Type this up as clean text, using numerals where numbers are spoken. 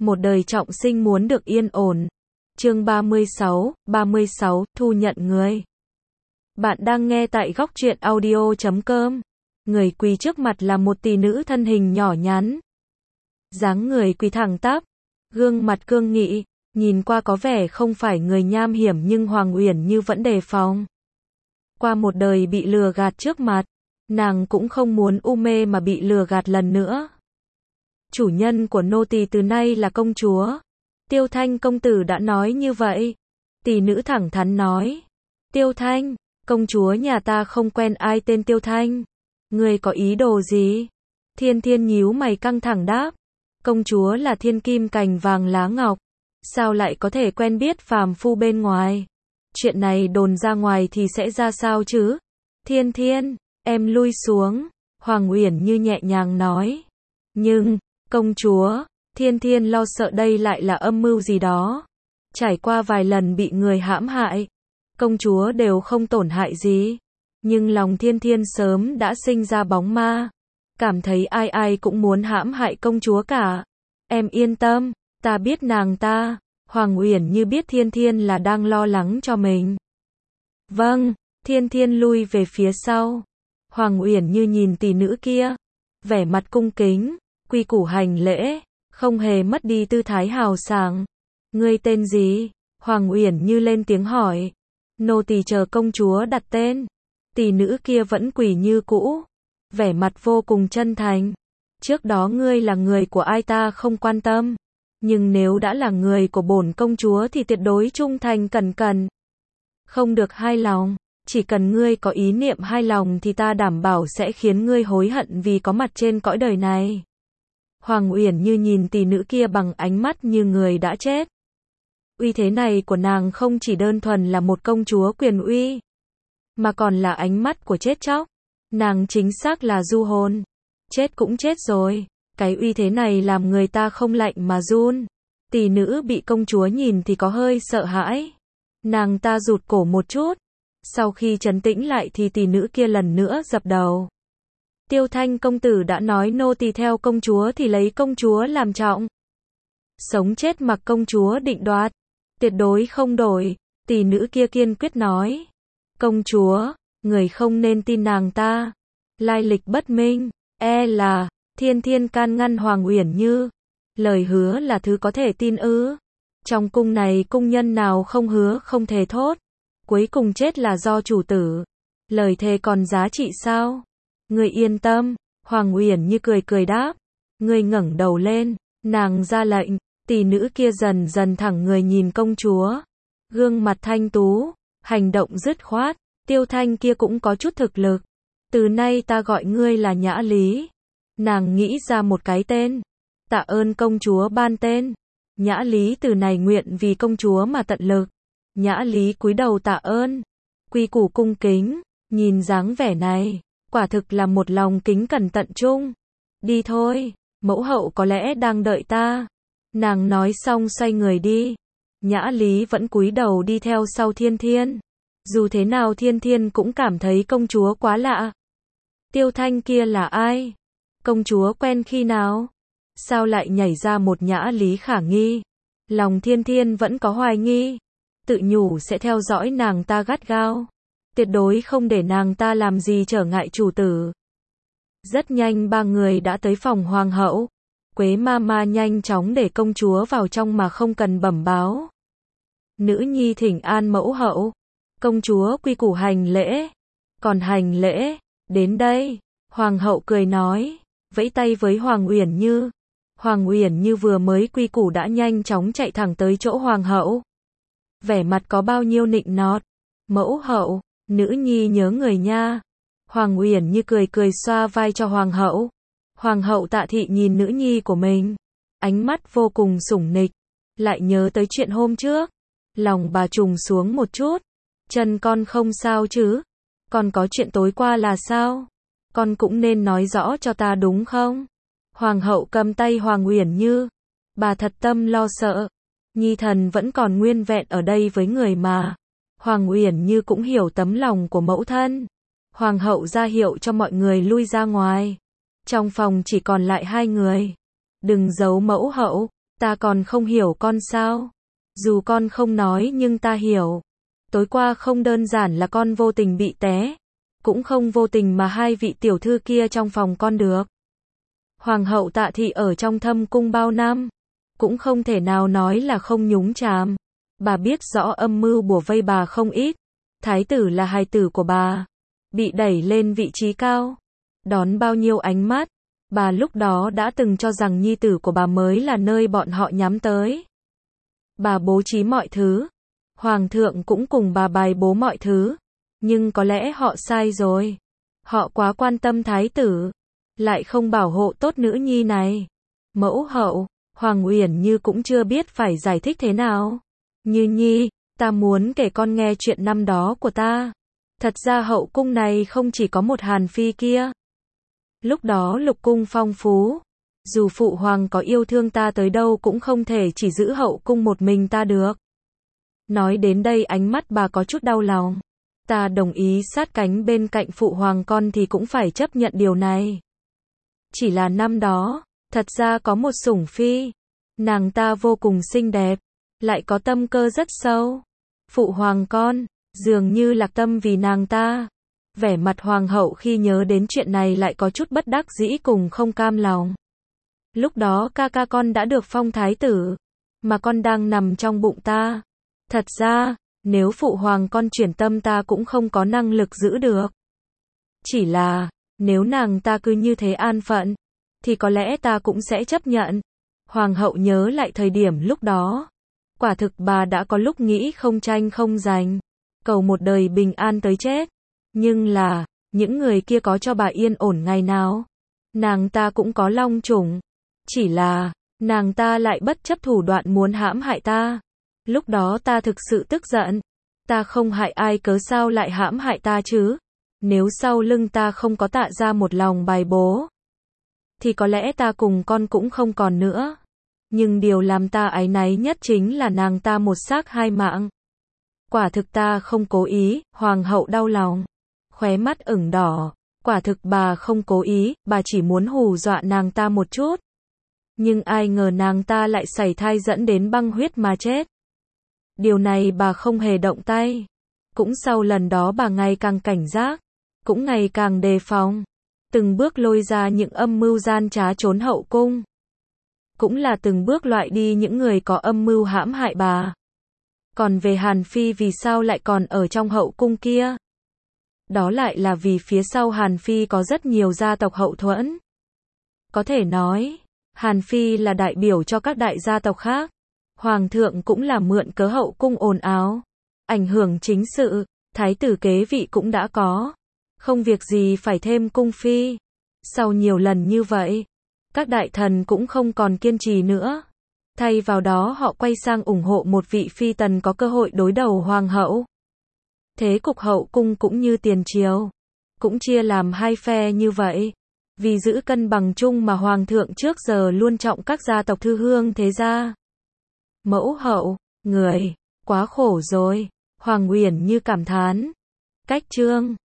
Một đời trọng sinh muốn được yên ổn. Chương 36, thu nhận người. Bạn đang nghe tại góc truyện audio.com. Người quỳ trước mặt là một tỷ nữ thân hình nhỏ nhắn. Dáng người quỳ thẳng tắp, gương mặt cương nghị, nhìn qua có vẻ không phải người nham hiểm nhưng Hoàng Uyển Như vẫn đề phòng. Qua một đời bị lừa gạt trước mặt, nàng cũng không muốn u mê mà bị lừa gạt lần nữa. Chủ nhân của nô tỳ từ nay là công chúa. Tiêu Thanh công tử đã nói như vậy. Tỷ nữ thẳng thắn nói. Tiêu Thanh, công chúa nhà ta không quen ai tên Tiêu Thanh. Ngươi có ý đồ gì? Thiên Thiên nhíu mày căng thẳng đáp. Công chúa là thiên kim cành vàng lá ngọc. Sao lại có thể quen biết phàm phu bên ngoài? Chuyện này đồn ra ngoài thì sẽ ra sao chứ? Thiên Thiên, em lui xuống. Hoàng Uyển Như nhẹ nhàng nói. Nhưng, công chúa, Thiên Thiên lo sợ đây lại là âm mưu gì đó. Trải qua vài lần bị người hãm hại, công chúa đều không tổn hại gì. Nhưng lòng Thiên Thiên sớm đã sinh ra bóng ma. Cảm thấy ai ai cũng muốn hãm hại công chúa cả. Em yên tâm, ta biết nàng ta. Hoàng Uyển Như biết Thiên Thiên là đang lo lắng cho mình. Vâng, Thiên Thiên lui về phía sau. Hoàng Uyển Như nhìn tỷ nữ kia, vẻ mặt cung kính, quy củ hành lễ, không hề mất đi tư thái hào sảng. Ngươi tên gì? Hoàng Uyển Như lên tiếng hỏi. Nô tỳ chờ công chúa đặt tên. Tỷ nữ kia vẫn quỳ như cũ, vẻ mặt vô cùng chân thành. Trước đó ngươi là người của ai ta không quan tâm, nhưng nếu đã là người của bổn công chúa thì tuyệt đối trung thành cẩn cẩn. Không được hai lòng, chỉ cần ngươi có ý niệm hai lòng thì ta đảm bảo sẽ khiến ngươi hối hận vì có mặt trên cõi đời này. Hoàng Uyển Như nhìn tỷ nữ kia bằng ánh mắt như người đã chết. Uy thế này của nàng không chỉ đơn thuần là một công chúa quyền uy, mà còn là ánh mắt của chết chóc. Nàng chính xác là du hồn. Chết cũng chết rồi. Cái uy thế này làm người ta không lạnh mà run. Tỷ nữ bị công chúa nhìn thì có hơi sợ hãi. Nàng ta rụt cổ một chút. Sau khi trấn tĩnh lại thì tỷ nữ kia lần nữa dập đầu. Tiêu Thanh công tử đã nói nô tỳ theo công chúa thì lấy công chúa làm trọng. Sống chết mặc công chúa định đoạt. Tuyệt đối không đổi. Tỷ nữ kia kiên quyết nói. Công chúa, người không nên tin nàng ta. Lai lịch bất minh, là. Thiên Thiên can ngăn Hoàng Uyển Như. Lời hứa là thứ có thể tin ư? Trong cung này cung nhân nào không hứa không thề thốt. Cuối cùng chết là do chủ tử. Lời thề còn giá trị sao? Ngươi yên tâm. Hoàng Uyển Như cười cười đáp. Ngươi ngẩng đầu lên. Nàng ra lệnh. Tỷ nữ kia dần dần thẳng người nhìn công chúa. Gương mặt thanh tú, hành động dứt khoát. Tiêu Thanh kia cũng có chút thực lực. Từ nay ta gọi ngươi là Nhã Lý. Nàng nghĩ ra một cái tên. Tạ ơn công chúa ban tên. Nhã Lý từ này nguyện vì công chúa mà tận lực. Nhã Lý cúi đầu tạ ơn. Quy củ cung kính. Nhìn dáng vẻ này, quả thực là một lòng kính cẩn tận trung. Đi thôi, mẫu hậu có lẽ đang đợi ta. Nàng nói xong xoay người đi. Nhã Lý vẫn cúi đầu đi theo sau Thiên Thiên. Dù thế nào Thiên Thiên cũng cảm thấy công chúa quá lạ. Tiêu Thanh kia là ai? Công chúa quen khi nào? Sao lại nhảy ra một Nhã Lý khả nghi? Lòng Thiên Thiên vẫn có hoài nghi. Tự nhủ sẽ theo dõi nàng ta gắt gao. Tuyệt đối không để nàng ta làm gì trở ngại chủ tử. Rất nhanh ba người đã tới phòng hoàng hậu. Quế Mama nhanh chóng để công chúa vào trong mà không cần bẩm báo. Nữ nhi thỉnh an mẫu hậu. Công chúa quy củ hành lễ. Còn hành lễ, đến đây. Hoàng hậu cười nói, vẫy tay với Hoàng Uyển Như. Hoàng Uyển Như vừa mới quy củ đã nhanh chóng chạy thẳng tới chỗ hoàng hậu. Vẻ mặt có bao nhiêu nịnh nọt. Mẫu hậu, nữ nhi nhớ người nha. Hoàng Uyển Như cười cười xoa vai cho hoàng hậu. Hoàng hậu Tạ Thị nhìn nữ nhi của mình, ánh mắt vô cùng sủng nịch. Lại nhớ tới chuyện hôm trước. Lòng bà trùng xuống một chút. Chân con không sao chứ? Con có chuyện tối qua là sao? Con cũng nên nói rõ cho ta đúng không? Hoàng hậu cầm tay Hoàng Uyển Như. Bà thật tâm lo sợ. Nhi thần vẫn còn nguyên vẹn ở đây với người mà. Hoàng Uyển Như cũng hiểu tấm lòng của mẫu thân. Hoàng hậu ra hiệu cho mọi người lui ra ngoài. Trong phòng chỉ còn lại hai người. Đừng giấu mẫu hậu. Ta còn không hiểu con sao? Dù con không nói nhưng ta hiểu. Tối qua không đơn giản là con vô tình bị té, cũng không vô tình mà hai vị tiểu thư kia trong phòng con được. Hoàng hậu Tạ Thị ở trong thâm cung bao năm, cũng không thể nào nói là không nhúng chàm. Bà biết rõ âm mưu bủa vây bà không ít. Thái tử là hài tử của bà, bị đẩy lên vị trí cao, đón bao nhiêu ánh mắt. Bà lúc đó đã từng cho rằng nhi tử của bà mới là nơi bọn họ nhắm tới. Bà bố trí mọi thứ, hoàng thượng cũng cùng bà bài bố mọi thứ, nhưng có lẽ họ sai rồi. Họ quá quan tâm thái tử, lại không bảo hộ tốt nữ nhi này. Mẫu hậu, Hoàng Uyển Như cũng chưa biết phải giải thích thế nào. Như Nhi, ta muốn kể con nghe chuyện năm đó của ta. Thật ra hậu cung này không chỉ có một Hàn Phi kia. Lúc đó lục cung phong phú, dù phụ hoàng có yêu thương ta tới đâu cũng không thể chỉ giữ hậu cung một mình ta được. Nói đến đây ánh mắt bà có chút đau lòng. Ta đồng ý sát cánh bên cạnh phụ hoàng con thì cũng phải chấp nhận điều này. Chỉ là năm đó, thật ra có một sủng phi. Nàng ta vô cùng xinh đẹp, lại có tâm cơ rất sâu. Phụ hoàng con, dường như lạc tâm vì nàng ta. Vẻ mặt hoàng hậu khi nhớ đến chuyện này lại có chút bất đắc dĩ cùng không cam lòng. Lúc đó ca ca con đã được phong thái tử, mà con đang nằm trong bụng ta. Thật ra, nếu phụ hoàng con chuyển tâm ta cũng không có năng lực giữ được. Chỉ là, nếu nàng ta cứ như thế an phận, thì có lẽ ta cũng sẽ chấp nhận. Hoàng hậu nhớ lại thời điểm lúc đó. Quả thực bà đã có lúc nghĩ không tranh không giành, cầu một đời bình an tới chết. Nhưng là, những người kia có cho bà yên ổn ngày nào? Nàng ta cũng có long chủng. Chỉ là, nàng ta lại bất chấp thủ đoạn muốn hãm hại ta. Lúc đó ta thực sự tức giận. Ta không hại ai cớ sao lại hãm hại ta chứ? Nếu sau lưng ta không có Tạ gia một lòng bài bố, thì có lẽ ta cùng con cũng không còn nữa. Nhưng điều làm ta áy náy nhất chính là nàng ta một xác hai mạng. Quả thực ta không cố ý, hoàng hậu đau lòng. Khóe mắt ửng đỏ. Quả thực bà không cố ý, bà chỉ muốn hù dọa nàng ta một chút. Nhưng ai ngờ nàng ta lại sảy thai dẫn đến băng huyết mà chết. Điều này bà không hề động tay. Cũng sau lần đó bà ngày càng cảnh giác, cũng ngày càng đề phòng. Từng bước lôi ra những âm mưu gian trá trốn hậu cung. Cũng là từng bước loại đi những người có âm mưu hãm hại bà. Còn về Hàn Phi vì sao lại còn ở trong hậu cung kia? Đó lại là vì phía sau Hàn Phi có rất nhiều gia tộc hậu thuẫn. Có thể nói, Hàn Phi là đại biểu cho các đại gia tộc khác. Hoàng thượng cũng là mượn cớ hậu cung ồn ào, ảnh hưởng chính sự, thái tử kế vị cũng đã có. Không việc gì phải thêm cung phi. Sau nhiều lần như vậy, các đại thần cũng không còn kiên trì nữa. Thay vào đó họ quay sang ủng hộ một vị phi tần có cơ hội đối đầu hoàng hậu. Thế cục hậu cung cũng như tiền triều, cũng chia làm hai phe như vậy. Vì giữ cân bằng chung mà hoàng thượng trước giờ luôn trọng các gia tộc thư hương thế gia. Mẫu hậu, người, quá khổ rồi. Hoàng Uyển Như cảm thán. Cách chương